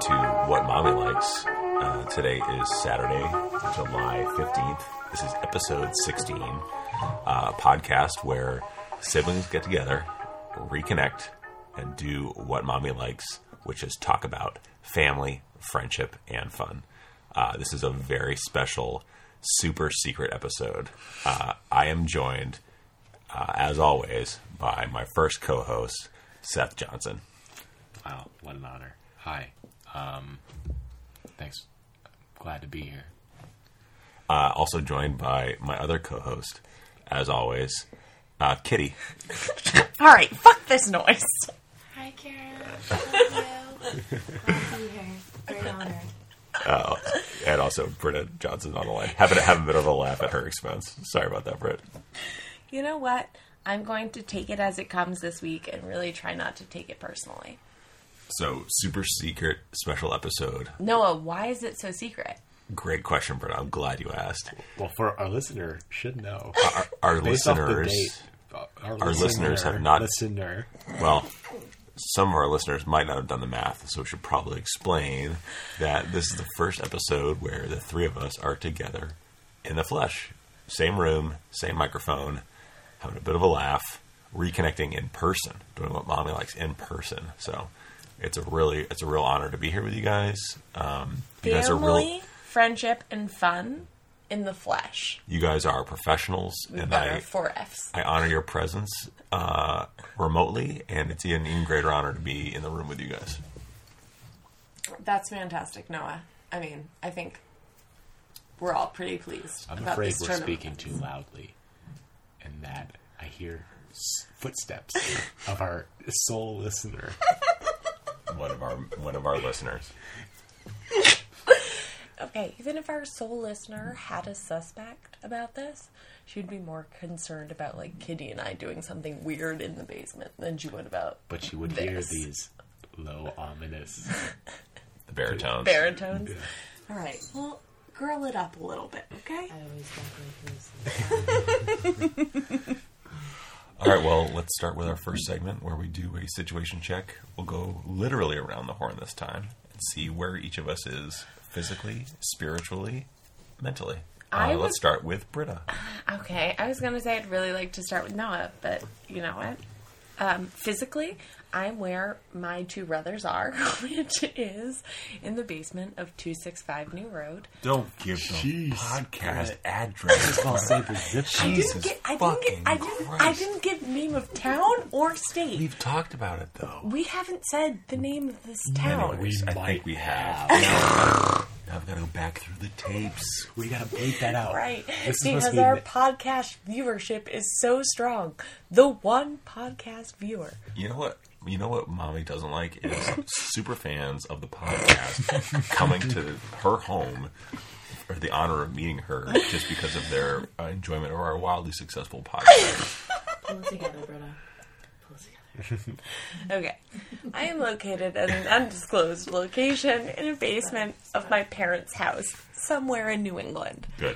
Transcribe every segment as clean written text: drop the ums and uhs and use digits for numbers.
to What Mommy Likes. Today is Saturday, July 15th. This is episode 16, a podcast where siblings get together, reconnect, and do what mommy likes, which is talk about family, friendship, and fun. This is a very special, super secret episode. I am joined, as always, by my first co-host, Seth Johnson. Wow, what an honor. Hi. Thanks. Glad to be here. Also joined by my other co-host, as always, Kitty. All right, fuck this noise. Hi, Karen. Love you. Glad to be here. Very honored. And also Britta Johnson on the line. Happen to have a bit of a laugh at her expense. Sorry about that, Britt. You know what? I'm going to take it as it comes this week and really try not to take it personally. So, super secret special episode. Noah, why is it so secret? Great question, Britta. I'm glad you asked. Well, for our listener, should know. Our Based off the listeners... date, Our listeners have not... Listener. Well, some of our listeners might not have done the math, so we should probably explain that this is the first episode where the three of us are together in the flesh. Same room, same microphone, having a bit of a laugh, reconnecting in person, doing what Mommy likes in person. So it's a real honor to be here with you guys. You guys are Family, friendship, and fun in the flesh. You guys are professionals, and Better 4Fs. I honor your presence remotely, and it's an even greater honor to be in the room with you guys. That's fantastic, Noah. I mean, I think we're all pretty pleased I'm about afraid this we're tournament. speaking too loudly, and that I hear footsteps of our sole listener. One of our listeners. Okay, even if our sole listener had a suspect about this, she'd be more concerned about, like, Kitty and I doing something weird in the basement than she would about But she would this. hear these low, ominous... The baritones. Baritones. Yeah. All right, well, girl it up a little bit, okay? I always definitely All right, well, let's start with our first segment where we do a situation check. We'll go literally around the horn this time and see where each of us is physically, spiritually, mentally. Let's start with Britta. Okay, I was going to say I'd really like to start with Noah, but you know what? Physically, I'm where my two brothers are, which is in the basement of 265 New Road. Don't give the Jeez, podcast Britt. address. I'll say the zip code. Jesus I didn't give name of town or state. We've talked about it, though. We haven't said the name of this town. Anyways, I might think we have. Now I've got to go back through the tapes. We gotta bait that out. Right, This is supposed to because be our podcast viewership is so strong. The one podcast viewer. You know what Mommy doesn't like is super fans of the podcast coming to her home for the honor of meeting her just because of their enjoyment of our wildly successful podcast. Pull it together, Britta. Pull it together. Okay. I am located at an undisclosed location in a basement of my parents' house somewhere in New England. Good.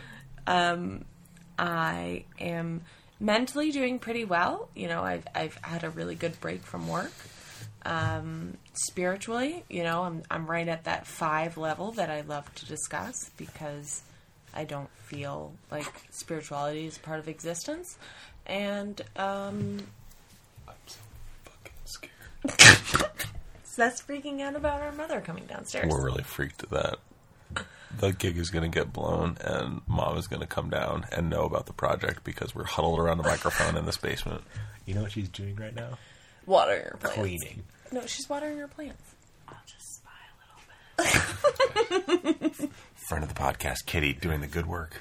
I am mentally doing pretty well. You know, I've had a really good break from work. Spiritually, you know, I'm right at that 5 level that I love to discuss because I don't feel like spirituality is part of existence. And I'm so fucking scared. Seth's freaking out about our mother coming downstairs. We're really freaked that the gig is going to get blown and Mom is going to come down and know about the project because we're huddled around the microphone in this basement. You know what she's doing right now? Watering her plants. Cleaning. No, she's watering her plants. I'll just spy a little bit. Friend of the podcast, Kitty, doing the good work.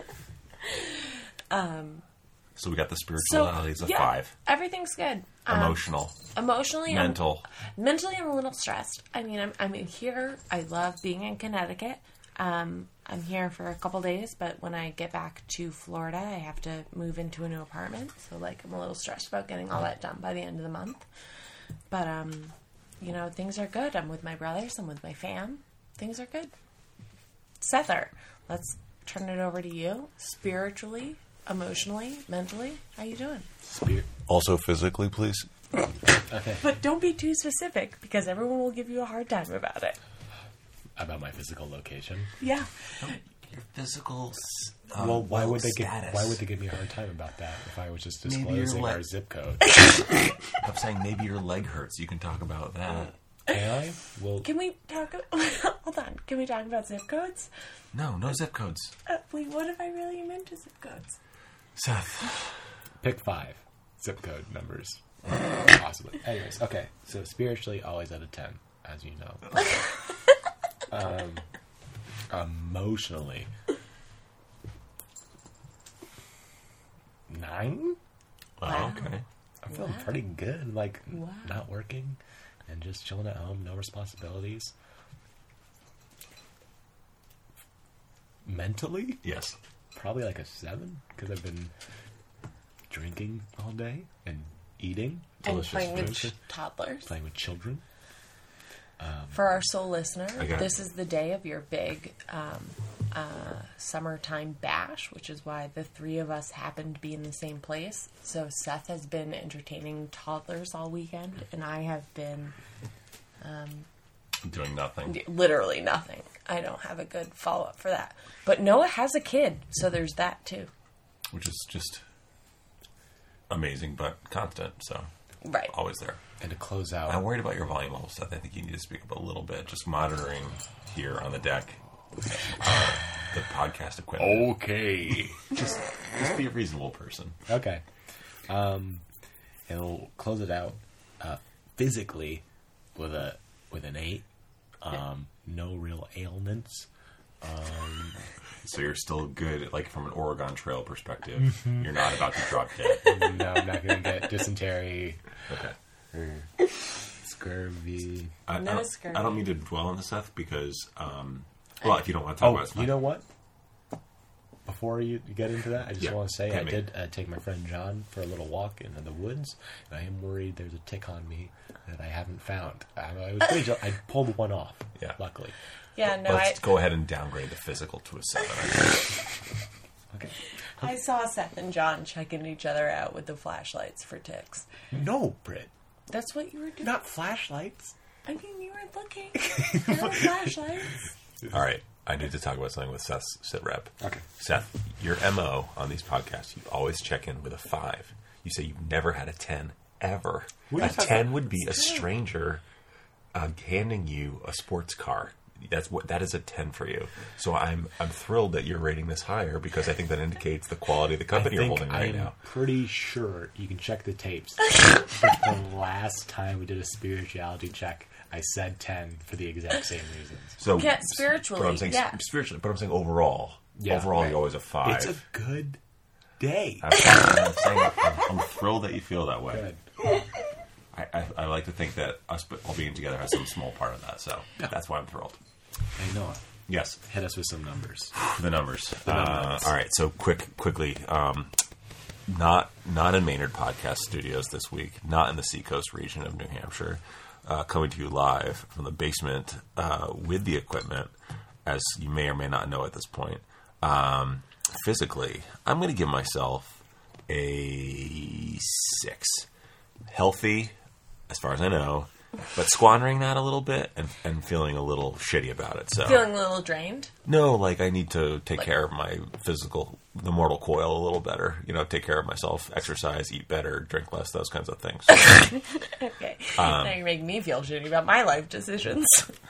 So we got the spiritualities of 5. Everything's good. Emotional. Emotionally, Mental. Mentally, I'm a little stressed. I mean, I'm in here. I love being in Connecticut. I'm here for a couple days, but when I get back to Florida, I have to move into a new apartment. So, like, I'm a little stressed about getting all that done by the end of the month. But, you know, things are good. I'm with my brothers. I'm with my fam. Things are good. Sether, let's turn it over to you. Spiritually, emotionally, mentally, how you doing? Also physically, please. Okay. But don't be too specific because everyone will give you a hard time about it. about my physical location. Yeah. Your physical. Well, why would they status. give me a hard time about that if I was just Maybe you're disclosing like- our zip code? I'm saying maybe your leg hurts. You can talk about that. Can I? Well, Can we talk? Hold on. Can we talk about zip codes? No zip codes. Wait, what if I really am into zip codes? Seth. pick 5 zip code numbers. Possibly. Anyways, okay. So spiritually, always out of 10, as you know. Emotionally, 9. Wow. Okay. I'm feeling Wow. pretty good. Like, Wow. not working and just chilling at home, no responsibilities. Mentally, Yes. probably like a 7 because I've been drinking all day and eating And delicious playing with food, toddlers. playing with children. For our sole listener, I got this it. is the day of your big summertime bash, which is why the 3 of us happen to be in the same place. So Seth has been entertaining toddlers all weekend, and I have been Doing nothing. literally nothing. I don't have a good follow-up for that. But Noah has a kid, so there's that too. Which is just amazing, but constant. So Right. always there. And to close out, I'm worried about your volume level, Seth. I think you need to speak up a little bit. Just monitoring here on the deck the podcast equipment. okay. Just be a reasonable person. Okay. And we'll close it out physically with an 8. No real ailments. So you're still good, like from an Oregon Trail perspective. You're not about to drop dead. No, I'm not going to get dysentery Okay. or scurvy. No scurvy. I don't mean to dwell on this, Seth, because, well, if you don't want to talk about it, it's You fine. know what? Before you get into that, I just Yeah, want to say hit I me. did take my friend John for a little walk into the woods, and I am worried there's a tick on me that I haven't found. I was pretty I pulled one off, Yeah. luckily. Yeah, no, Let's go ahead and downgrade the physical to a 7. Okay. I saw Seth and John checking each other out with the flashlights for ticks. No, Britt. That's what you were doing. Not flashlights. I mean, you were looking. There were flashlights. All right. I need to talk about something with Seth's sit rep. Okay. Seth, your MO on these podcasts, you always check in with a 5. You say you've never had a 10 ever. What are A you talking 10 about? would be a stranger handing you a sports car. That is a 10 for you. So I'm thrilled that you're rating this higher because I think that indicates the quality of the company you're holding right I'm now. pretty sure you can check the tapes. The last time we did a spirituality check, I said 10 for the exact same reasons. So Yeah, spiritually, but I'm saying yeah. spiritually, but I'm saying overall. Yeah, overall, right. you're always a 5. It's a good day. I'm saying I'm thrilled that you feel that way. Good. I like to think that us all being together has some small part of that, so that's why I'm thrilled. I know it. Yes, Hit us with some numbers. the numbers. numbers. All right, so quickly. Not in Maynard Podcast Studios this week. Not in the Seacoast region of New Hampshire. Coming to you live from the basement with the equipment, as you may or may not know at this point. Physically, I'm going to give myself a 6. Healthy, as far as I know, but squandering that a little bit and feeling a little shitty about it. So Feeling a little drained. no, like I need to take care of my physical, the mortal coil a little better. You know, take care of myself, exercise, eat better, drink less, those kinds of things. Okay. Now you're making me feel shitty about my life decisions.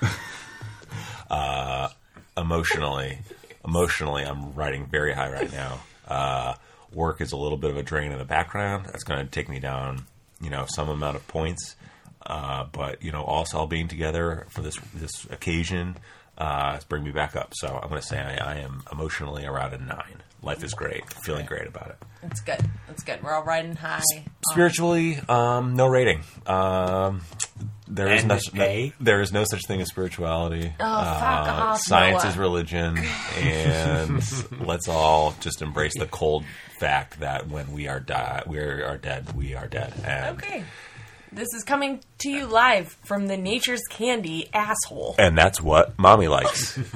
Emotionally, I'm riding very high right now. Work is a little bit of a drain in the background. That's going to take me down, some amount of points. But also all being together for this occasion has bring me back up. So I'm going to say I am emotionally around a 9. Life is great. Feeling great about it. It's good. It's good. We're all riding high. Spiritually, no rating. There is And there is no such thing as spirituality. Oh, fuck off, Science Noah. is religion, and let's all just embrace the cold fact that when we are dead, we are dead. And, Okay. This is coming to you live from the Nature's Candy asshole. and that's what mommy likes. She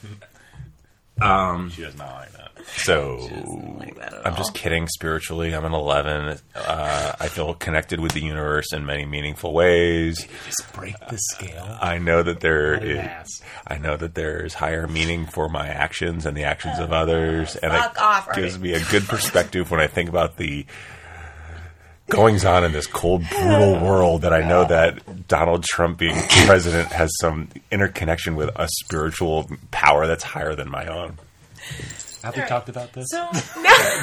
does not like that. So like that at I'm just all. kidding. Spiritually, I'm an 11. I feel connected with the universe in many meaningful ways. Just break the scale. I know that Ass. there's higher meaning for my actions and the actions of others, and Fuck it off, gives Artie. me a good perspective when I think about the goings on in this cold, brutal world. That I know that Donald Trump being president has some interconnection with a spiritual power that's higher than my own. Have we talked about this? So now,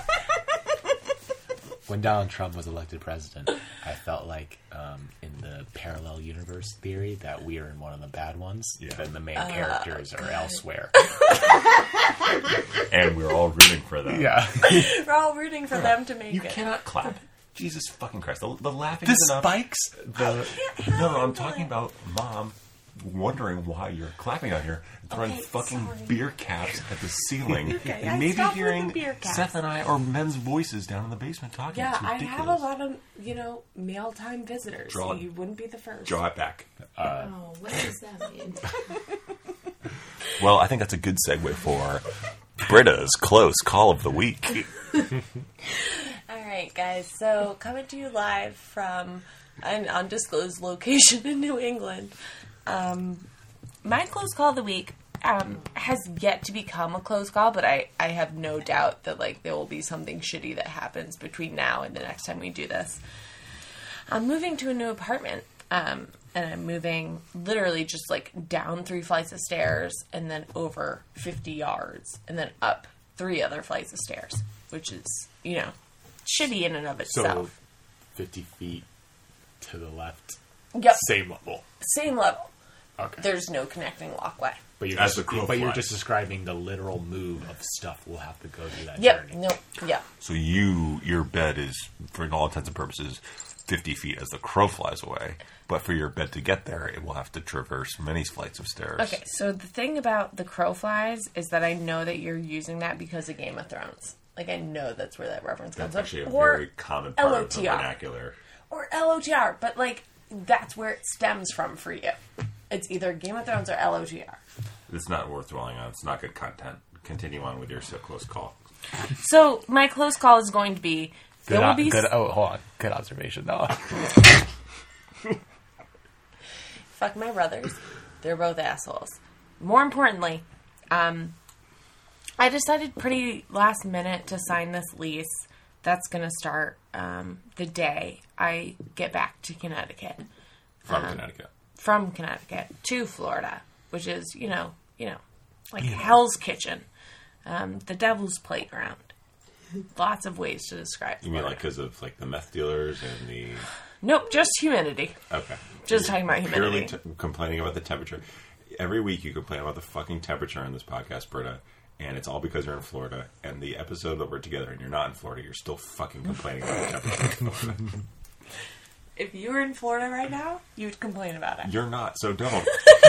When Donald Trump was elected president, I felt like in the parallel universe theory that we are in one of the bad ones, and the main characters are elsewhere. And we're all rooting for them. Yeah. we're all rooting for them to make You it. cannot clap. Jesus fucking Christ. The laughing The is enough. spikes. No, I'm talking about Mom wondering why you're clapping out here and throwing Okay, fucking sorry. beer caps at the ceiling. Okay, I and maybe stopped with hearing the beer caps. Seth and I or men's voices down in the basement talking. Yeah, It's I ridiculous. have a lot of, mealtime visitors. Draw So it. you wouldn't be the first. Draw it back. Oh, what does that mean? Well, I think that's a good segue for Britta's Close Call of the Week. All right, guys. So coming to you live from an undisclosed location in New England. My close call of the week has yet to become a close call, but I have no doubt that there will be something shitty that happens between now and the next time we do this. I'm moving to a new apartment, and I'm moving literally just down 3 flights of stairs and then over 50 yards and then up 3 other flights of stairs, which is, shitty in and of So, itself. 50 feet to the left. Yep. Same level. Same level. Okay. There's no connecting walkway. But you're As just, the crow but you're flies. just describing the literal move of stuff we'll have to go through that Yep. journey. No. Yeah. So your bed is, for all intents and purposes, 50 feet as the crow flies away. But for your bed to get there, it will have to traverse many flights of stairs. Okay. So the thing about the crow flies is that I know that you're using that because of Game of Thrones. I know that's where that reference comes That's from. actually a very common part of the LOTR. vernacular. Or LOTR, but that's where it stems from for you. It's either Game of Thrones or LOTR. It's not worth dwelling on. It's not good content. Continue on with your close call. So my close call is going to be there will be hold on. Good observation, though. fuck my brothers. They're both assholes. More importantly, I decided pretty last minute to sign this lease that's going to start the day I get back to Connecticut. From Connecticut. From Connecticut to Florida, which is, Hell's Kitchen. The devil's playground. Lots of ways to describe You mean Florida. because of the meth dealers and the... Nope, just humidity. Okay. Just talking about humidity. Purely complaining about the temperature. Every week you complain about the fucking temperature on this podcast, Britta, and it's all because you're in Florida. And the episode that we're together and you're not in Florida, you're still fucking complaining about the temperature in Florida. If you were in Florida right now, you would complain about it. You're not, so don't.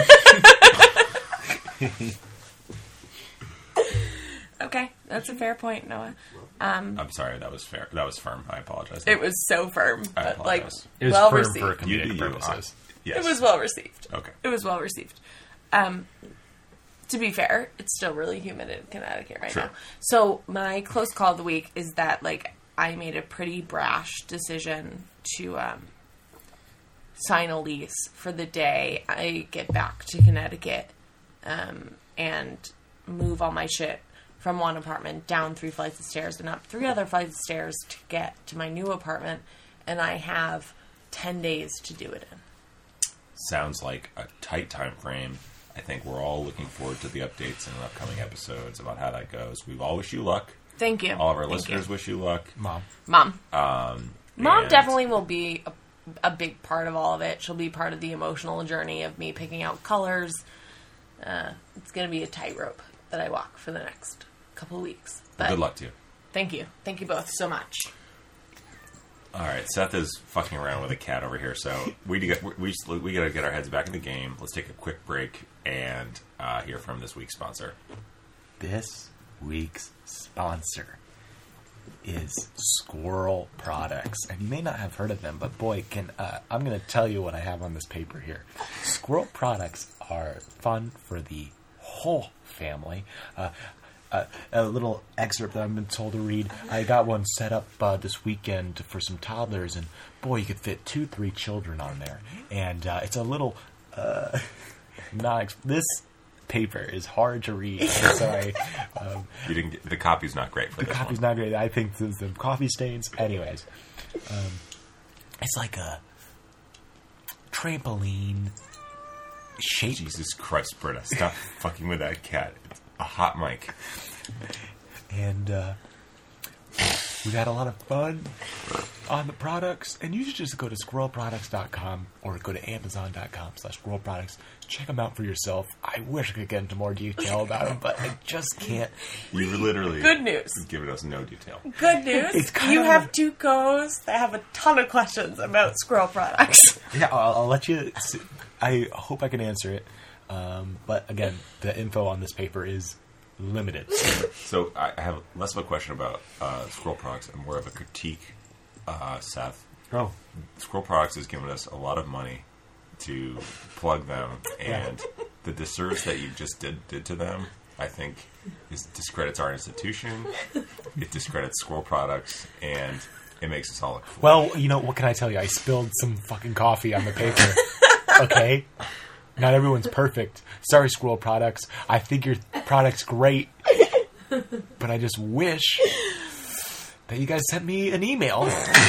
Okay, that's a fair point, Noah. I'm sorry, that was fair. That was firm. I apologize. It was so firm, I but apologize. It was well firm received. for You do comedic you. purposes. Yes. It was well received. Okay. It was well received. To be fair, it's still really humid in Connecticut right Sure. now. So my close call of the week is that I made a pretty brash decision to sign a lease for the day I get back to Connecticut and move all my shit from one apartment down 3 flights of stairs and up 3 other flights of stairs to get to my new apartment, and I have 10 days to do it in. Sounds like a tight time frame. I think we're all looking forward to the updates in upcoming episodes about how that goes. We all wish you luck. Thank you. All of our Thank listeners you. wish you luck. Mom. Mom And- definitely will be a big part of all of it. She'll be part of the emotional journey of me picking out colors. It's going to be a tightrope that I walk for the next couple of weeks. But Good luck to you. Thank you. Thank you both so much. All right, Seth is fucking around with a cat over here, so we got to get our heads back in the game. Let's take a quick break and hear from this week's sponsor. This week's sponsor is Squirrel Products. And you may not have heard of them, but boy, I'm going to tell you what I have on this paper here. Squirrel Products are fun for the whole family. a little excerpt that I've been told to read. I got one set up this weekend for some toddlers, and boy, you could fit 2-3 children on there. And it's a little this paper is hard to read. I'm sorry. You didn't get, the copy's not great for The this copy's one. not great. I think there's some coffee stains. Anyways, it's like a trampoline shape. Jesus Christ, Britta, stop fucking with that cat. It's a hot mic. And we've had a lot of fun on the products. And you should just go to squirrelproducts.com or go to amazon.com/squirrelproducts. Check them out for yourself. I wish I could get into more detail about them, but I just can't. You were literally Good news. giving us no detail. Good news. It's kind You of have two co-hosts that have a ton of questions about squirrel products. Yeah, I'll let you. I hope I can answer it. But again, the info on this paper is limited. So I have less of a question about Squirrel Products and more of a critique, Seth. Oh, Squirrel Products has given us a lot of money to plug them, and the disservice that you just did to them, I think, discredits our institution. It discredits Squirrel Products, and it makes us all look foolish. well, you know, what can I tell you? I spilled some fucking coffee on the paper. Okay? Not everyone's perfect. Sorry, Squirrel Products. I think your product's great, but I just wish that you guys sent me an email.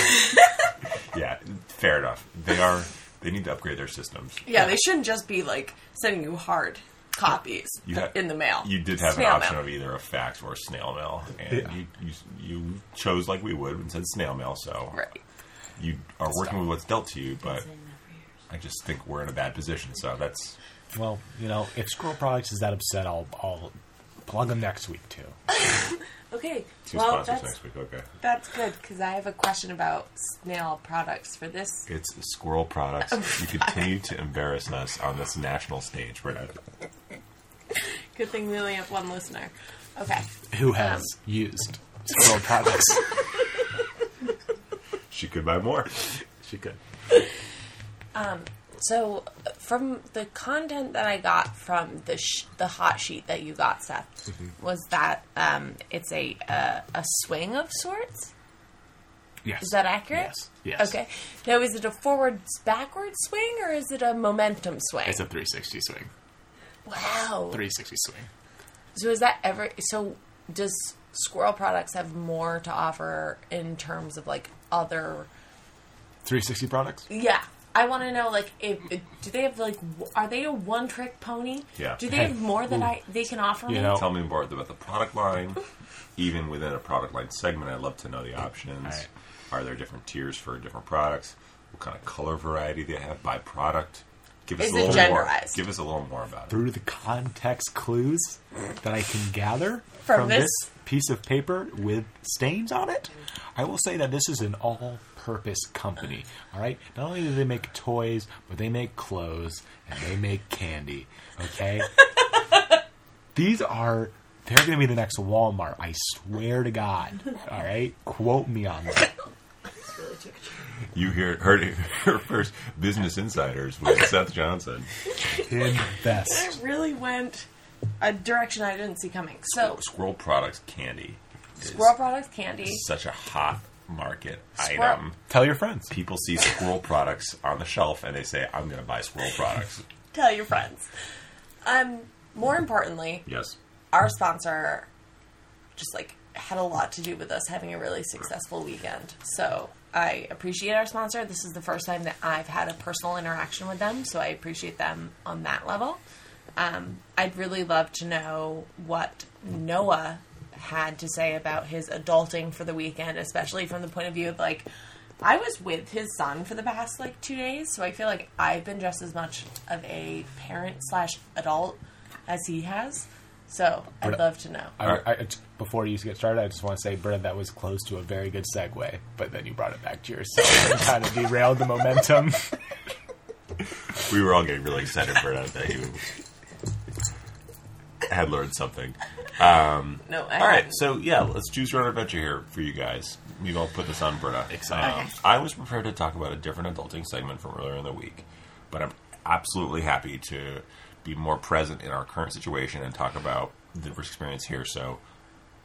Yeah, fair enough. They need to upgrade their systems. Yeah, they shouldn't just be like sending you hard copies in the mail. You did have Snail an option mail. of either a fax or a snail mail, and you chose like we would and said snail mail. So Right. you are working with what's dealt to you, but I just think we're in a bad position. So that's Well, you know, if Squirrel Products is that upset, I'll plug them next week, too. Okay. two Well, sponsors that's next week. Okay, that's good because I have a question about snail products for this. it's Squirrel Products. You continue to embarrass us on this national stage, Brett. Good thing we only have one listener. Okay. Who has used Squirrel Products? She could buy more. She could. So, from the content that I got from the hot sheet that you got, Seth, was that it's a swing of sorts? Yes. Is that accurate? Yes. Yes. Okay. Now, is it a forwards-backwards swing, or is it a momentum swing? It's a 360 swing. Wow. 360 swing. So, is that ever... So, does Squirrel Products have more to offer in terms of, like, other... 360 products? Yeah. I want to know, like, do they have, like, are they a one-trick pony? Yeah. Do they have more that they can offer me? You know- Tell me more about the product line. Even within a product line segment, I'd love to know the options. Right. Are there different tiers for different products? What kind of color variety they have by product? Give us Is a it little more. genderized? Give us a little more about it. Through the context clues that I can gather From this this- piece of paper with stains on it, I will say that this is an all-purpose company. All right, not only do they make toys, but they make clothes and they make candy. Okay, they're going to be the next Walmart. I swear to God. All right, quote me on that. You heard it here first. Business Insiders with Seth Johnson. Invest. It really went a direction I didn't see coming. So, Squirrel Products candy is Squirrel Products candy. such a hot market Squirrel- item. Tell your friends. People see Squirrel Products on the shelf and they say, "I'm going to buy Squirrel Products." Tell your friends. More importantly, Yes. our sponsor just like had a lot to do with us having a really successful weekend. So I appreciate our sponsor. This is the first time that I've had a personal interaction with them, so I appreciate them on that level. I'd really love to know what Noah had to say about his adulting for the weekend, especially from the point of view of like, I was with his son for the past like 2 days, so I feel like I've been just as much of a parent / adult as he has. So I'd But- love to know. Before you get started, I just want to say, Britta, that was close to a very good segue, but then you brought it back to yourself and kind of derailed the momentum. We were all getting really excited for it that you had learned something. No, All right, so yeah, let's choose your own adventure here for you guys. Maybe I'll put this on Britta. Exciting. I was prepared to talk about a different adulting segment from earlier in the week, but I'm absolutely happy to be more present in our current situation and talk about the experience here. So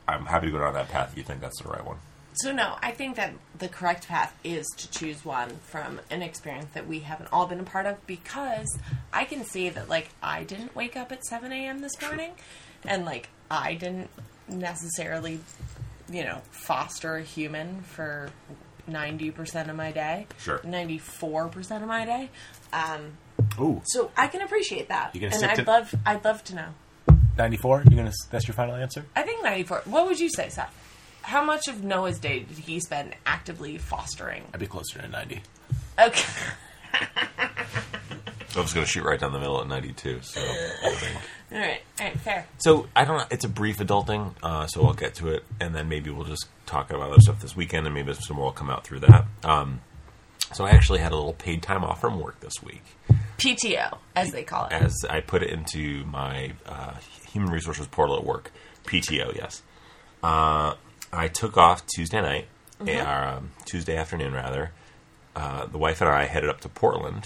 I'm happy to go down that path if you think that's the right one. So no, I think that the correct path is to choose one from an experience that we haven't all been a part of, because I can see that, like, I didn't wake up at 7 a.m. this morning, and, like, I didn't necessarily, foster a human for 90% of my day. Sure. 94% of my day. Ooh, So I can appreciate that. You gonna and stick to- I'd love to know. 94. That's your final answer? I think 94. What would you say, Seth? How much of Noah's day did he spend actively fostering? I'd be closer to 90. Okay. I was going to shoot right down the middle at 92, so I think. All right, fair. So, I don't know, it's a brief adulting, so I'll get to it, and then maybe we'll just talk about other stuff this weekend, and maybe some more will come out through that. So I actually had a little paid time off from work this week. PTO, as they call it. As I put it into my human resources portal at work. PTO, yes. I took off Tuesday night, Tuesday afternoon, rather. The wife and I headed up to Portland,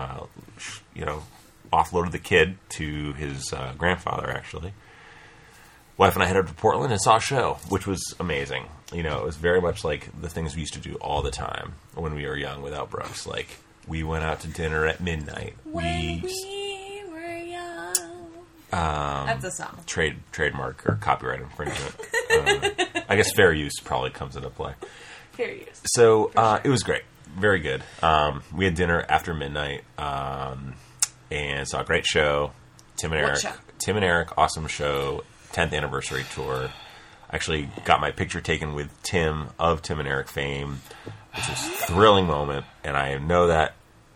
offloaded the kid to his grandfather, actually. Wife and I headed up to Portland and saw a show, which was amazing. It was very much like the things we used to do all the time when we were young without Brooks. Like, we went out to dinner at midnight. When we were young. That's a song. Trademark or copyright infringement. I guess fair use probably comes into play. Fair use. So Sure. It was great. Very good. We had dinner after midnight and saw a great show. Tim and What Eric. show? Tim and Eric, awesome show. 10th anniversary tour. Actually got my picture taken with Tim of Tim and Eric fame, which was a thrilling moment. And I know that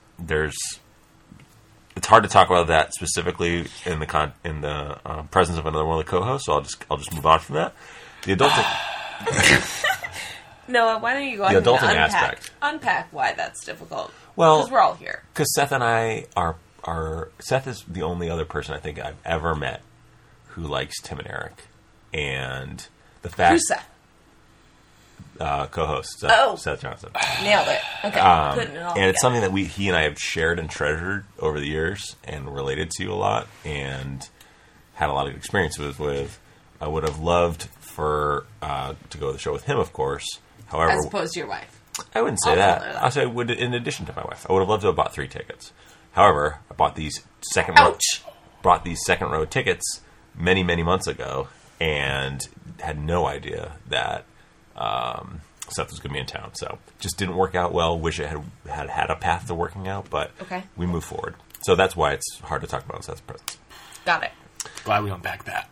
it's hard to talk about that specifically in the presence of another one of the co-hosts. So I'll just move on from that. The adulting. Noah, why don't you go The ahead and adulting aspect. unpack why that's difficult? Well, because we're all here. Because Seth and I are Seth is the only other person I think I've ever met who likes Tim and Eric, and the fact Who's Seth? Co-host Seth Johnson. Nailed it. Okay, putting it all And it's together. something that he and I have shared and treasured over the years and related to a lot and had a lot of experience with. I would have loved to go to the show with him, of course. However, As opposed to your wife. I wouldn't say I'll that. follow that. I'll say in addition to my wife. I would have loved to have bought 3 tickets. However, I bought these second row tickets many, many months ago and had no idea that Seth was going to be in town. So just didn't work out well. Wish it had a path to working out, but we moved forward. So that's why it's hard to talk about Seth's presence. Got it. Glad we unpacked that.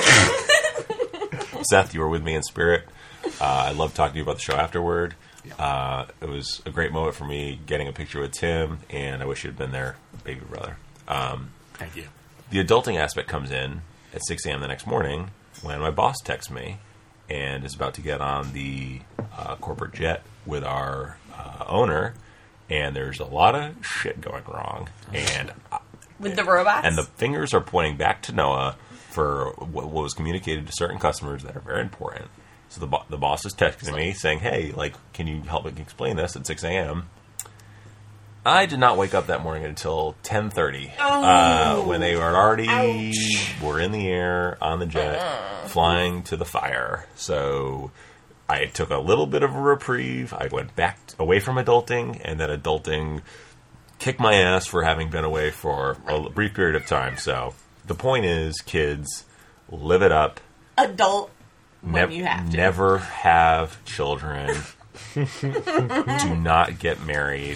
Seth, you were with me in spirit. I loved talking to you about the show afterward. It was a great moment for me getting a picture with Tim, and I wish you'd been there, baby brother. Thank you. The adulting aspect comes in at 6 a.m. the next morning when my boss texts me and is about to get on the corporate jet with our owner, and there's a lot of shit going wrong. And With the robots? And the fingers are pointing back to Noah for what was communicated to certain customers that are very important. So the boss is texting me saying, hey, can you help me explain this at 6 a.m.? I did not wake up that morning until 10:30 when they were in the air on the jet flying to the fire. So I took a little bit of a reprieve. I went back away from adulting, and then adulting kicked my ass for having been away for a brief period of time. So the point is, kids, live it up. Adult when you have to. Never have children. Do not get married.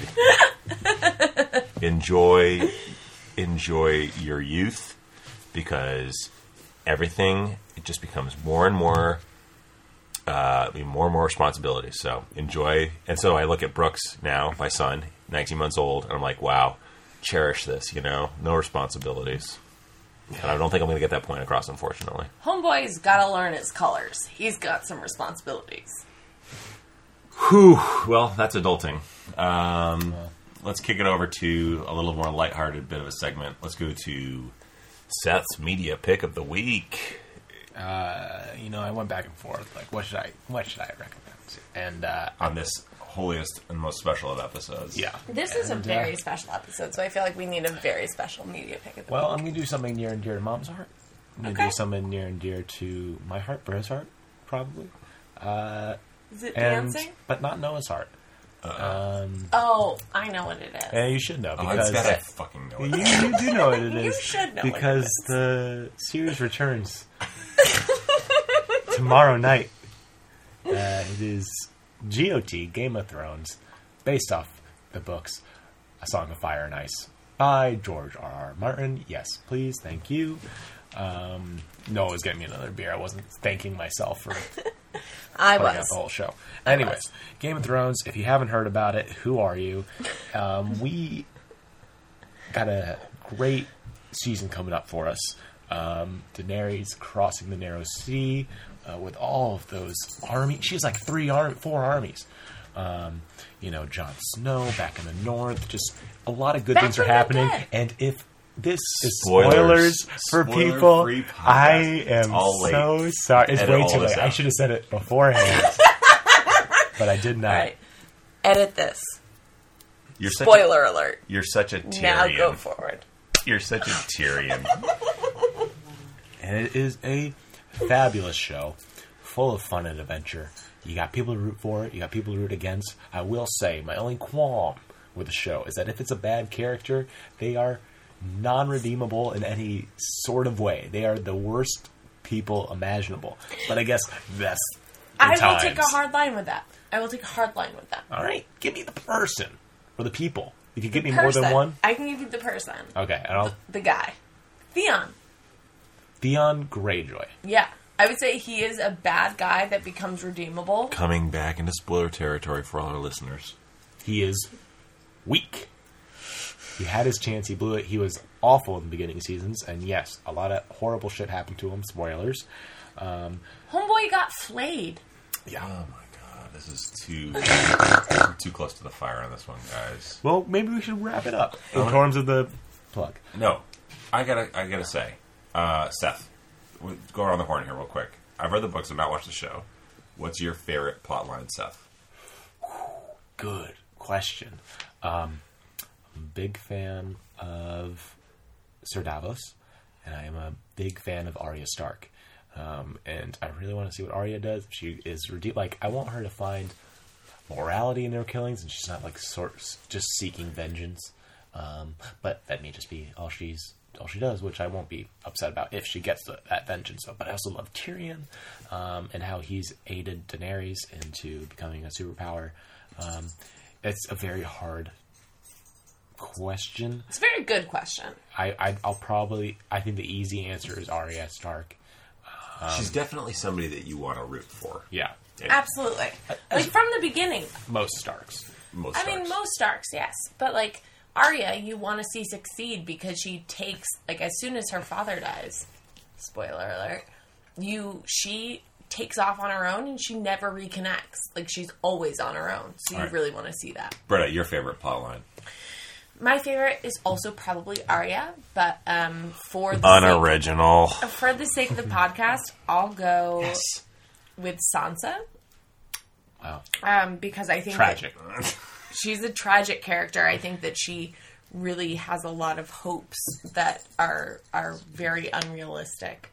Enjoy your youth, because everything, it just becomes more and more more and more responsibility. So enjoy. And so I look at Brooks now, my son, 19 months old, and I'm like, wow, cherish this, no responsibilities. And I don't think I'm going to get that point across, unfortunately. Homeboy's got to learn his colors. He's got some responsibilities. Whew. Well, that's adulting. Let's kick it over to a little more lighthearted bit of a segment. Let's go to Seth's media pick of the week. I went back and forth. Like, what should I recommend? And On this holiest and most special of episodes. yeah, This is a very special episode, so I feel like we need a very special media pick of the I'm going to do something near and dear to Mom's heart. I'm going to Okay. do something near and dear to my heart, Brad's heart, probably. Is it And, dancing? but not Noah's Ark. Oh, I know what it is. And you should know Oh, because it's gotta fucking know it. you do know what it is. You should know what it because is. the series returns tomorrow night. It is GOT, Game of Thrones, based off the books A Song of Fire and Ice by George R.R. Martin. Yes, please, thank you. Noah was getting me another beer. I wasn't thanking myself for I putting out was. the whole show. Anyways, Game of Thrones, if you haven't heard about it, who are you? We got a great season coming up for us. Daenerys crossing the Narrow Sea with all of those armies. She has like 4 armies. Jon Snow back in the north. Just a lot of good Back things are from the happening. dead. And if this is Spoilers. spoilers for people, Spoiler-free podcast. I It's am all late. so sorry. It's Edit way all too this late. out. I should have said it beforehand. But I did not. All right. Edit this. You're such Spoiler alert. You're such a Tyrion. Now go forward. You're such a Tyrion. And it is a fabulous show, full of fun and adventure. You got people to root for, you got people to root against. I will say, my only qualm with the show is that if it's a bad character, they are non-redeemable in any sort of way. They are the worst people imaginable. But I guess that's the I will times. take a hard line with that. All right, give me the person or the people. You can give me Person. more than one. I can give you the person. Okay, and I'll The guy. Theon. Theon Greyjoy. Yeah. I would say he is a bad guy that becomes redeemable. Coming back into spoiler territory for all our listeners. He is weak. He had his chance. He blew it. He was awful in the beginning seasons. And yes, a lot of horrible shit happened to him. Spoilers. Homeboy got flayed. Yeah. Oh my god, this is too close to the fire on this one, guys. Well, maybe we should wrap it up in terms of the plug. No, I gotta say, Seth, we'll go around the horn here real quick. I've read the books, I've not watched the show. What's your favorite plotline, Seth? Good question. I'm a big fan of Sir Davos, and I am a big fan of Arya Stark. And I really want to see what Arya does. She is like, I want her to find morality in her killings, and she's not like just seeking vengeance. But that may just be all she does, which I won't be upset about if she gets that vengeance. But I also love Tyrion, and how he's aided Daenerys into becoming a superpower. It's a very hard question. It's a very good question. I think the easy answer is Arya Stark. She's definitely somebody that you want to root for. Yeah. Absolutely. Like from the beginning. Most Starks. Most I mean, most Starks, yes. But like Arya, you want to see succeed because she takes, like, as soon as her father dies, spoiler alert, she takes off on her own and she never reconnects. Like, she's always on her own. So you Right. really want to see that. Britta, your favorite plotline? My favorite is also probably Arya, but for the Unoriginal. for the sake of the podcast, I'll go with Sansa. Wow. Because I think Tragic. that she's a tragic character. I think that she really has a lot of hopes that are very unrealistic,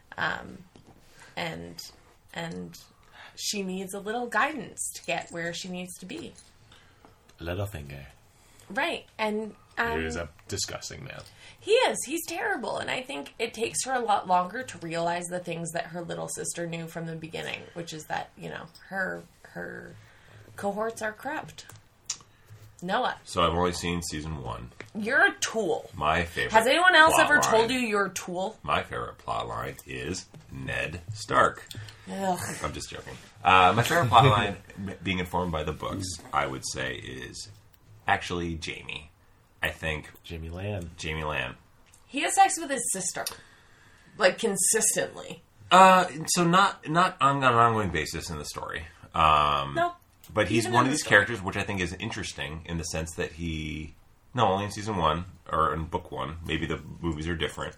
and she needs a little guidance to get where she needs to be. Littlefinger. Right, and He is a disgusting man. he is. He's terrible, and I think it takes her a lot longer to realize the things that her little sister knew from the beginning, which is that, her cohorts are corrupt. Noah, So I've only seen season 1. you're a tool. My favorite. Has anyone else ever plotline- told you you're a tool? My favorite plotline is Ned Stark. Ugh. I'm just joking. My favorite plotline, being informed by the books, I would say is actually Jaime. I think Jamie Lan. Jaime Lan. He has sex with his sister, like consistently. So not on an ongoing basis in the story. Nope. But he's Even one in of the these story. characters which I think is interesting in the sense that only in season 1 or in book 1. Maybe the movies are different.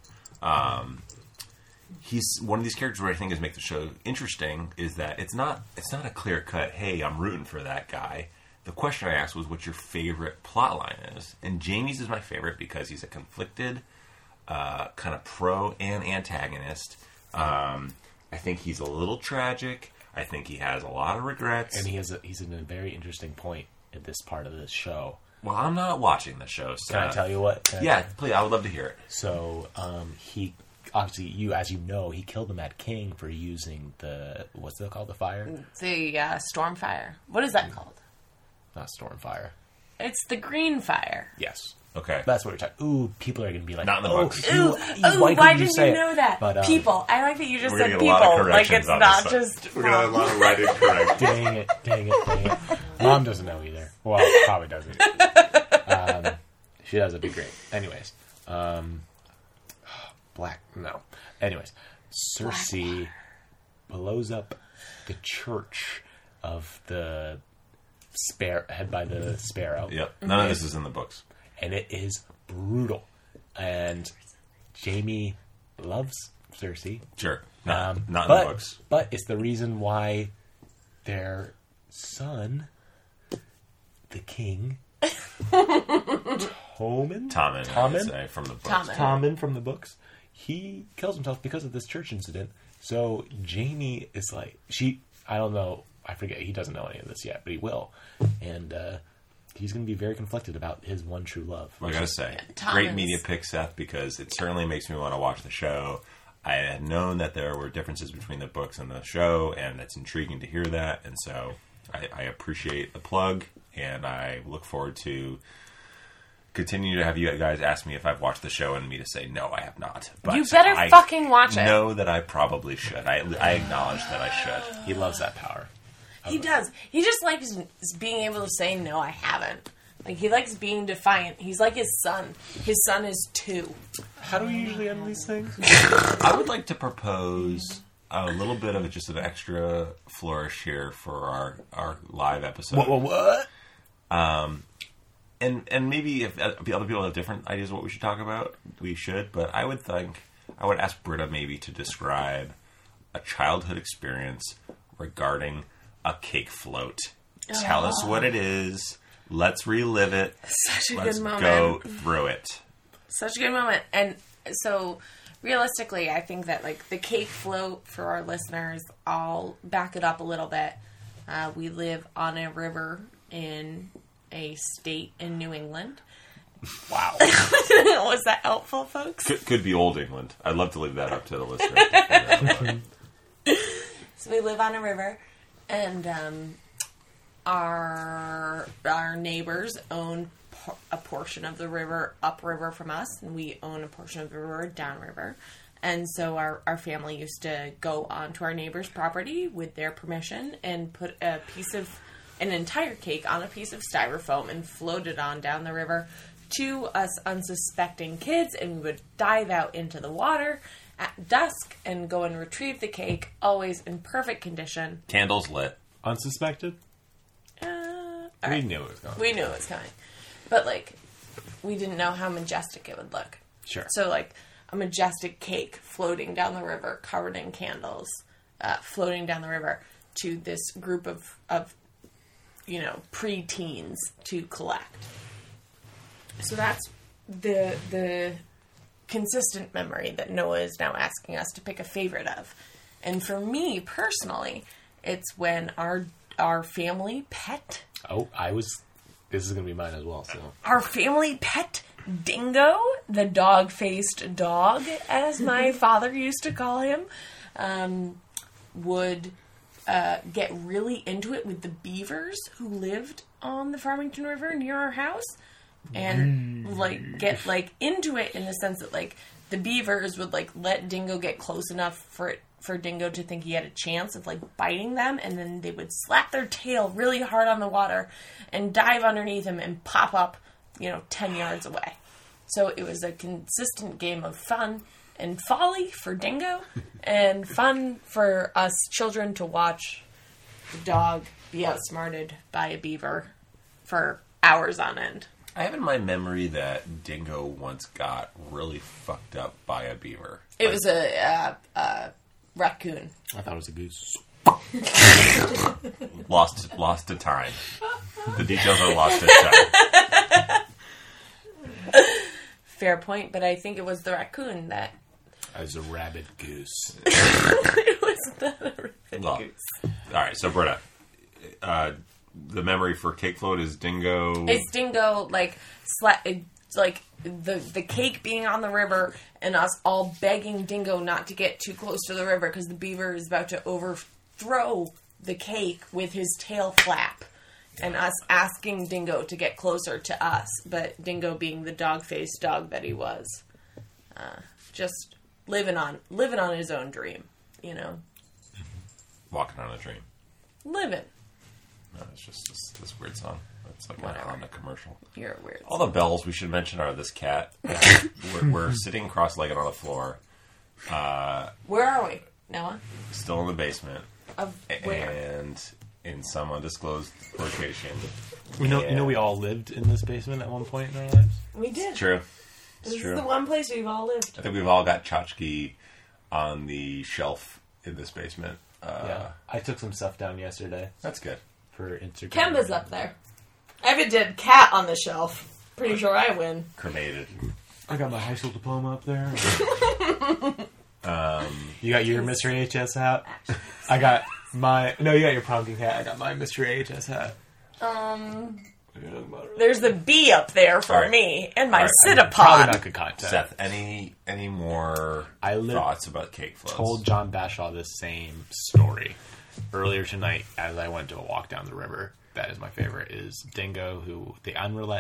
He's one of these characters where I think is make the show interesting is that it's not a clear cut. Hey, I'm rooting for that guy. The question I asked was what your favorite plot line is, and Jaime's is my favorite because he's a conflicted kind of pro and antagonist. I think he's a little tragic. I think he has a lot of regrets. And he's in a very interesting point at this part of the show. Well, I'm not watching the show, so... Can I tell you what? Yeah, please. I would love to hear it. So, he... Obviously, as you know, he killed the Mad King for using the... What's it called? The fire? The Stormfire. What is that called? Not Stormfire. It's the green fire. Yes. Okay. That's what we're talking... Ooh, people are going to be like... Not in the books. Why didn't you know that? But, people. I like that you just we're said gonna get a lot of people. Like, corrections it's on not this just... We're going to have a lot of writing correct. Dang it. Mom doesn't know either. Well, probably doesn't. She does, it'd be great. Anyways. Anyways. Cersei blows up the church of the head by the Sparrow. Yep. None of this is in the books. And it is brutal. And Jaime loves Cersei. Sure. Not in the books. But it's the reason why their son, the king, Tommen, I'd say, from the books. Tommen from the books, he kills himself because of this church incident. So Jaime is like, I don't know, I forget, he doesn't know any of this yet, but he will. And he's going to be very conflicted about his one true love. I gotta say, great media pick, Seth, because it certainly makes me want to watch the show. I had known that there were differences between the books and the show, and it's intriguing to hear that. And so I appreciate the plug, and I look forward to continue to have you guys ask me if I've watched the show and me to say, no, I have not. But you better fucking watch it. I know that I probably should. I acknowledge that I should. He loves that power. He does. He just likes being able to say, no, I haven't. Like, he likes being defiant. He's like his son. His son is 2. How do we usually end these things? I would like to propose a little bit of just an extra flourish here for our live episode. What? And maybe if other people have different ideas of what we should talk about, we should. But I would ask Britta maybe to describe a childhood experience regarding a cake float. Tell us what it is. Let's relive it. Such a Let's good moment. go through it. Such a good moment. And so, realistically, I think that, like, the cake float, for our listeners, I'll back it up a little bit. We live on a river in a state in New England. Wow. Was that helpful, folks? Could be Old England. I'd love to leave that up to the listener. So we live on a river, and our neighbors own a portion of the river upriver from us, and we own a portion of the river downriver. And so our family used to go onto our neighbor's property with their permission and put an entire cake on a piece of styrofoam and float it on down the river to us unsuspecting kids, and we would dive out into the water at dusk and go and retrieve the cake, always in perfect condition. Candles lit. Unsuspected? We knew it was coming. We knew it was coming. But, like, we didn't know how majestic it would look. Sure. So, like, a majestic cake floating down the river, covered in candles, floating down the river to this group of pre-teens to collect. So that's the consistent memory that Noah is now asking us to pick a favorite of. And for me, personally, it's when our family pet... Oh, this is going to be mine as well, so... Our family pet, Dingo, the dog-faced dog, as my father used to call him, would get really into it with the beavers who lived on the Farmington River near our house. And, like, get, like, into it in the sense that, like, the beavers would, like, let Dingo get close enough for Dingo to think he had a chance of, like, biting them, and then they would slap their tail really hard on the water and dive underneath him and pop up, 10 yards away. So it was a consistent game of fun and folly for Dingo, and fun for us children to watch the dog be outsmarted by a beaver for hours on end. I have in my memory that Dingo once got really fucked up by a beaver. It was a raccoon. I thought it was a goose. Lost to time. The details are lost to time. Fair point, but I think it was the raccoon that... It was a rabid goose. It was not a rabid goose. All right, so Britta, the memory for cake float is Dingo. It's Dingo, like the cake being on the river and us all begging Dingo not to get too close to the river because the beaver is about to overthrow the cake with his tail flap. And us asking Dingo to get closer to us, but Dingo being the dog-faced dog that he was, just living on his own dream, you know. Walking on a Dream. Living. No, it's just this weird song. It's like Whatever. a Honda commercial. You're a weird. All the bells we should mention are this cat. we're sitting cross-legged on the floor. Where are we, Noah? Still in the basement. Of where? And in some undisclosed location. You know, we all lived in this basement at one point in our lives. We did. True. This It's true. is the one place we've all lived. I think we've all got tchotchke on the shelf in this basement. Yeah, I took some stuff down yesterday That's good. for Instagram. Kemba's up there. Evan did cat on the shelf. Pretty sure I win. Cremated. I got my high school diploma up there. You got your Mr. AHS hat. I got my. No, you got your pumpkin hat. I got my Mr. AHS hat. There's the bee up there for All right. me and my All right. Probably Citapod. not good content. Seth, any more thoughts about cake floats? Told John Bashaw this same story earlier tonight as I went to a walk down the river. That is my favorite. Is Dingo, who the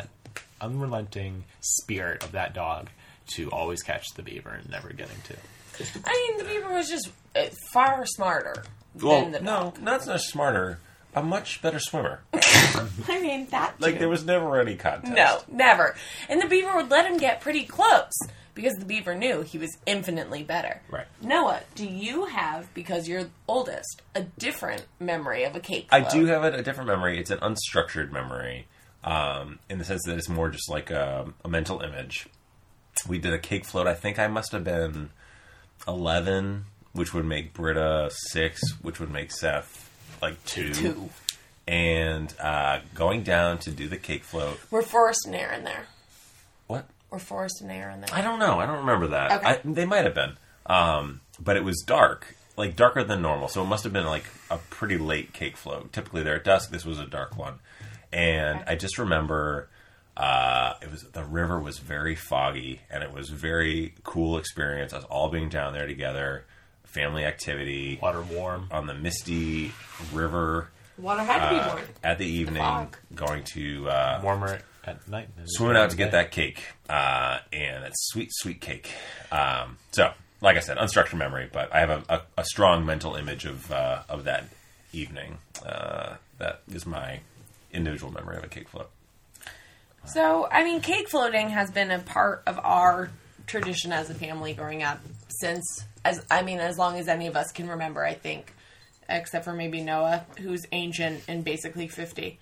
unrelenting spirit of that dog to always catch the beaver and never getting to. I mean, the beaver was just far smarter than the dog. not so much smarter. A much better swimmer. I mean, that too. Like, there was never any contest. No, never. And the beaver would let him get pretty close because the beaver knew he was infinitely better. Right. Noah, do you have, because you're oldest, a different memory of a cake I float? do have a different memory. It's an unstructured memory, in the sense that it's more just like a mental image. We did a cake float. I think I must have been 11, which would make Britta 6, which would make Seth like 2. And going down to do the cake float. Were Forrest and Aaron there? What? Were Forrest and Aaron there? I don't know. I don't remember that. Okay. They might have been. But it was dark. Like, darker than normal. So it must have been like a pretty late cake float. Typically they're at dusk. This was a dark one. And I just remember the river was very foggy, and it was a very cool experience. Us all being down there together, family activity, Water warm. on the misty river Water had to be warm. at the evening, fog. going to Warmer at night. swimming out to get that cake, and it's sweet cake. So, like I said, unstructured memory, but I have a strong mental image of that evening. That is my individual memory of a cake float. So, I mean, cake floating has been a part of our tradition as a family growing up since, as long as any of us can remember, I think, except for maybe Noah, who's ancient and basically 50.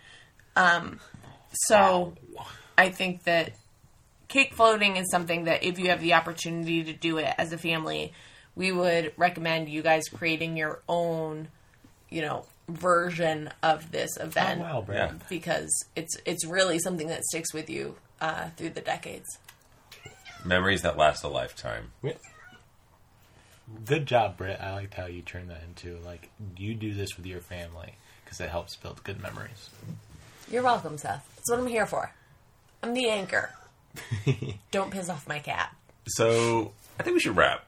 So, I think that cake floating is something that if you have the opportunity to do it as a family, we would recommend you guys creating your own, version of this event. Oh, wow, Brad. Yeah. Because it's really something that sticks with you through the decades. Memories that last a lifetime. Good job, Britt. I liked how you turned that into, like, you do this with your family because it helps build good memories. You're welcome, Seth. That's what I'm here for. I'm the anchor. Don't piss off my cat. So, I think we should wrap.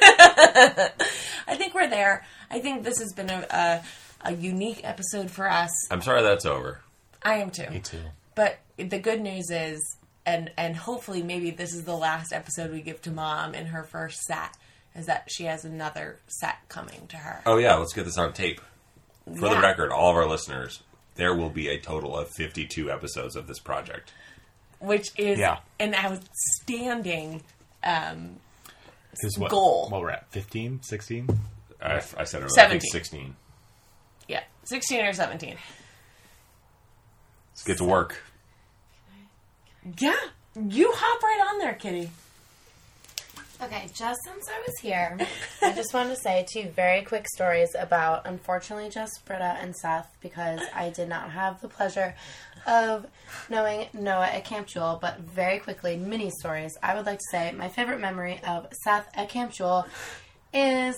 I think we're there. I think this has been a unique episode for us. I'm sorry that's over. I am too. Me too. But the good news is, and hopefully maybe this is the last episode we give to Mom in her first set, is that she has another set coming to her. Oh, yeah, let's get this on tape. For the Yeah. record, all of our listeners, there will be a total of 52 episodes of this project. Which is Yeah. an outstanding Because goal. What we're at, 15, 16? I said it earlier, I 17. think 16. Yeah, 16 or 17. Let's get to work. Yeah, you hop right on there, Kitty. Okay, just since I was here, I just wanted to say 2 very quick stories about, unfortunately, just Britta and Seth, because I did not have the pleasure of knowing Noah at Camp Jewel, but very quickly, mini stories. I would like to say my favorite memory of Seth at Camp Jewel is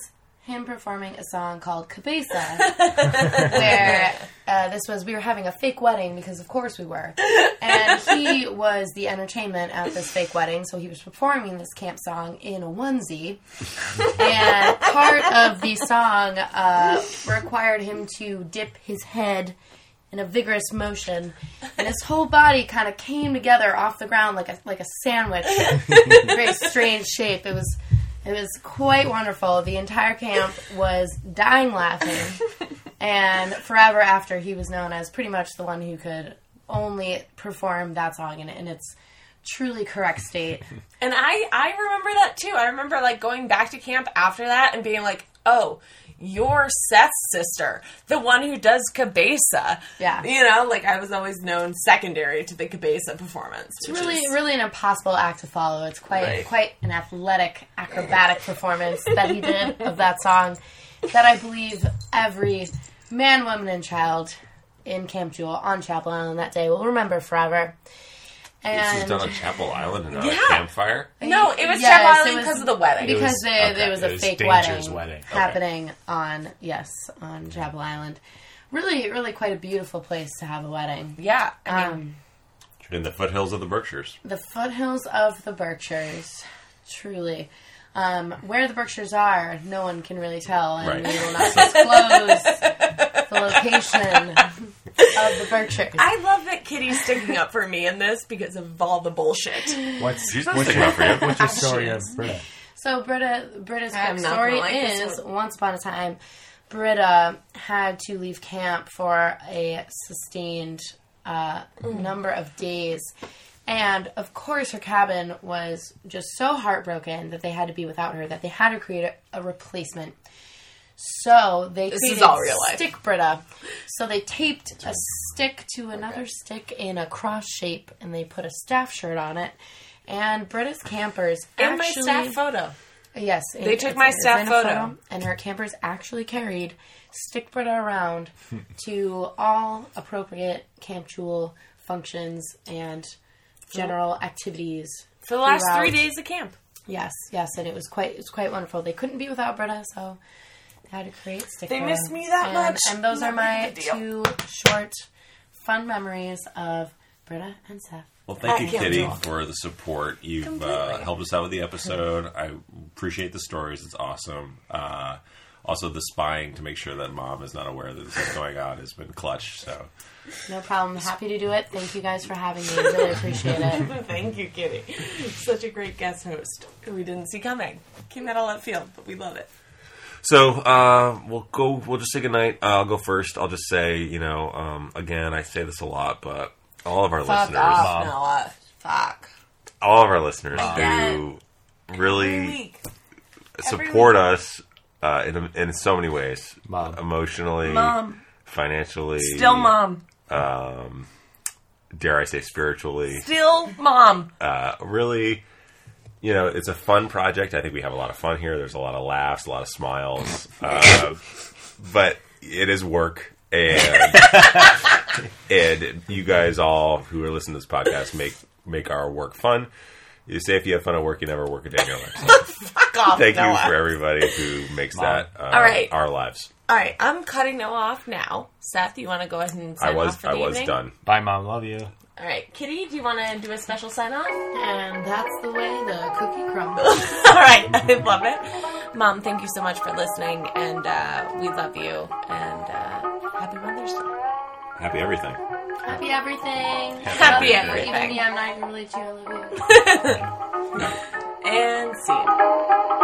him performing a song called Cabeza, where we were having a fake wedding, because of course we were, and he was the entertainment at this fake wedding, so he was performing this camp song in a onesie, and part of the song required him to dip his head in a vigorous motion, and his whole body kind of came together off the ground like a sandwich, in a very strange shape. It was quite wonderful. The entire camp was dying laughing, and forever after, he was known as pretty much the one who could only perform that song in its truly correct state. And I remember that too. I remember like going back to camp after that and being like, oh, you're Seth's sister, the one who does Cabeza. Yeah. You know, like I was always known secondary to the Cabeza performance. It's really an impossible act to follow. It's quite an athletic, acrobatic performance that he did of that song that I believe every man, woman, and child in Camp Jewel on Chapel Island that day will remember forever. This is And done on Chapel Island and not a campfire? No, it was Yes, Chapel it Island was- because of the wedding. because there was It a was fake Danger's wedding, wedding. happening on Chapel Island. Really, really quite a beautiful place to have a wedding. Yeah. I mean, In the foothills of the Berkshires. The foothills of the Berkshires, truly. Where the Berkshires are, no one can really tell, and Right. we will not disclose the location of the Berkshires. I love that Kitty's sticking up for me in this because of all the bullshit. She's not sticking up for you. What's your story of Britta? So Britta's I'm quick not story gonna like this is, one. once upon a time, Britta had to leave camp for a sustained number of days. And, of course, her cabin was just so heartbroken that they had to be without her, that they had to create a replacement. So they This created is all real life. Stick Britta. So they taped a stick to another stick in a cross shape, and they put a staff shirt on it. And Britta's campers And my actually... staff photo. Yes. They took my staff in a photo. and her campers actually carried Stick Britta around to all appropriate Camp Jewel functions and general activities. For the last throughout. 3 days of camp. Yes, and it was quite wonderful. They couldn't be without Britta, so they had to create Stick They Britta. missed me that much. And those are Not my a big deal. 2 short, fun memories of Britta and Seth. Well, thank you, Camp Kitty, Jewel. for the support. You've Completely. helped us out with the episode. I appreciate the stories. It's awesome. Also, the spying to make sure that Mom is not aware that this is going on has been clutch. So, No problem. Happy to do it. Thank you guys for having me. Really appreciate it. Thank you, Kitty. Such a great guest host. We didn't see coming. Came out all left field, but we love it. we'll just say goodnight. I'll go first. I'll just say, again, I say this a lot, but all of our Fuck listeners, off, Noah. Fuck. all of our listeners Again. who Every really week. support us in so many ways. Mom. Emotionally, Mom. financially, Still mom. dare I say spiritually. Still mom. Really, it's a fun project. I think we have a lot of fun here. There's a lot of laughs, a lot of smiles. But it is work. And and you guys all who are listening to this podcast make our work fun. You say if you have fun at work, you never work a day in your life. So Fuck off, thank Noah. you for everybody who makes that All right. our lives. All right, I'm cutting Noah off now. Seth, you want to go ahead and sign off for the I was evening? done. Bye, Mom. Love you. All right, Kitty, do you want to do a special sign-off? And that's the way the cookie crumbles. All right, I love it. Mom, thank you so much for listening, and we love you, and happy Mother's Day. Happy everything. Happy everything. Happy Even everything. me, I'm not even really too. I love you. And see you.